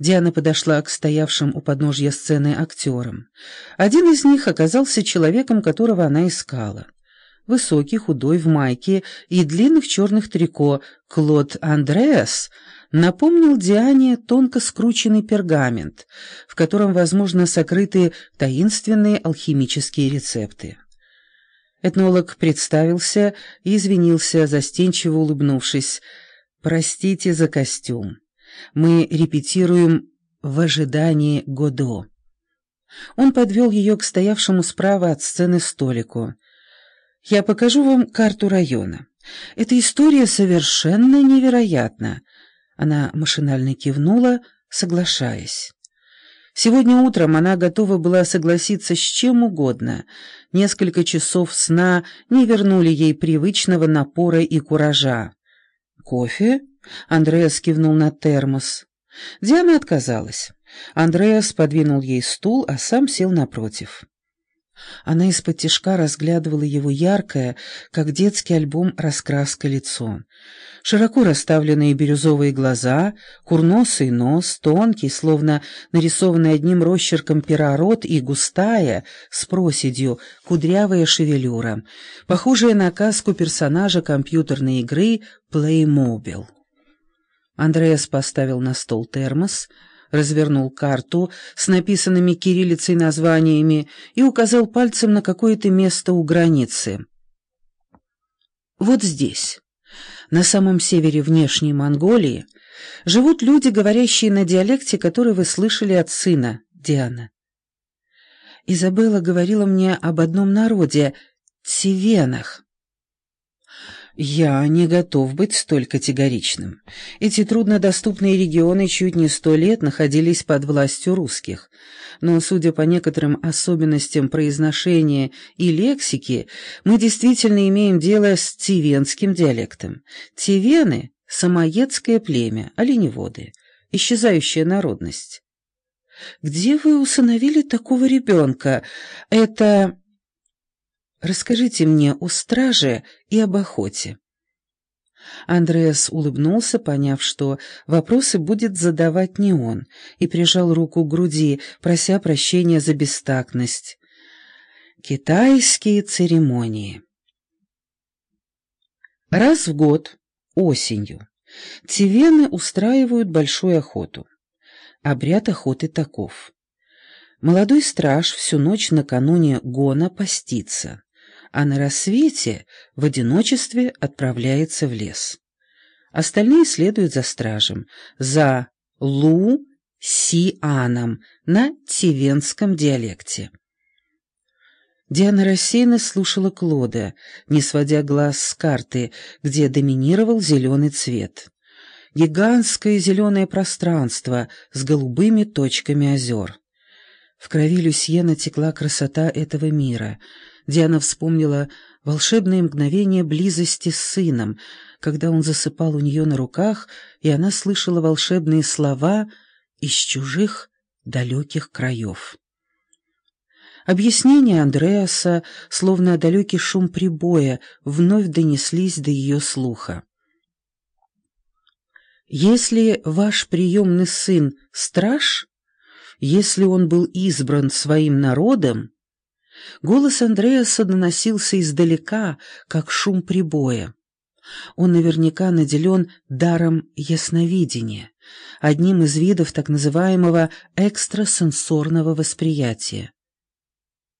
Диана подошла к стоявшим у подножья сцены актерам. Один из них оказался человеком, которого она искала. Высокий, худой, в майке и длинных черных трико, Клод Андреас напомнил Диане тонко скрученный пергамент, в котором, возможно, сокрыты таинственные алхимические рецепты. Этнолог представился и извинился, застенчиво улыбнувшись. «Простите за костюм. Мы репетируем в ожидании Годо». Он подвел ее к стоявшему справа от сцены столику. «Я покажу вам карту района. Эта история совершенно невероятна». Она машинально кивнула, соглашаясь. Сегодня утром она готова была согласиться с чем угодно. Несколько часов сна не вернули ей привычного напора и куража. «Кофе?» — Андреас кивнул на термос. Диана отказалась. Андреас подвинул ей стул, а сам сел напротив. Она из-под разглядывала его яркое, как детский альбом, раскраска лицо. Широко расставленные бирюзовые глаза, курносый нос, тонкий, словно нарисованный одним росчерком пера рот, и густая, с проседью, кудрявая шевелюра, похожая на каску персонажа компьютерной игры Playmobil. Андреас поставил на стол термос, развернул карту с написанными кириллицей названиями и указал пальцем на какое-то место у границы. «Вот здесь, на самом севере внешней Монголии, живут люди, говорящие на диалекте, который вы слышали от сына, Диана. Изабелла говорила мне об одном народе — тивенах. Я не готов быть столь категоричным. Эти труднодоступные регионы чуть не 100 лет находились под властью русских. Но, судя по некоторым особенностям произношения и лексики, мы действительно имеем дело с тивенским диалектом. Тивены — самоедское племя, оленеводы, исчезающая народность. Где вы усыновили такого ребенка? Это... Расскажите мне о страже и об охоте». Андреас улыбнулся, поняв, что вопросы будет задавать не он, и прижал руку к груди, прося прощения за бестактность. Китайские церемонии. Раз в год, осенью, тивены устраивают большую охоту. Обряд охоты таков. Молодой страж всю ночь накануне гона постится, а на рассвете в одиночестве отправляется в лес. Остальные следуют за стражем, за Лу-Си-Аном на тивенском диалекте. Диана рассеянно слушала Клода, не сводя глаз с карты, где доминировал зеленый цвет. Гигантское зеленое пространство с голубыми точками озер. В крови Люсьена текла красота этого мира. Диана вспомнила волшебные мгновения близости с сыном, когда он засыпал у нее на руках, и она слышала волшебные слова из чужих далеких краев. Объяснения Андреаса, словно далекий шум прибоя, вновь донеслись до ее слуха. «Если ваш приемный сын — страж, если он был избран своим народом...» Голос Андреаса доносился издалека, как шум прибоя. Он наверняка наделен даром ясновидения, одним из видов так называемого экстрасенсорного восприятия.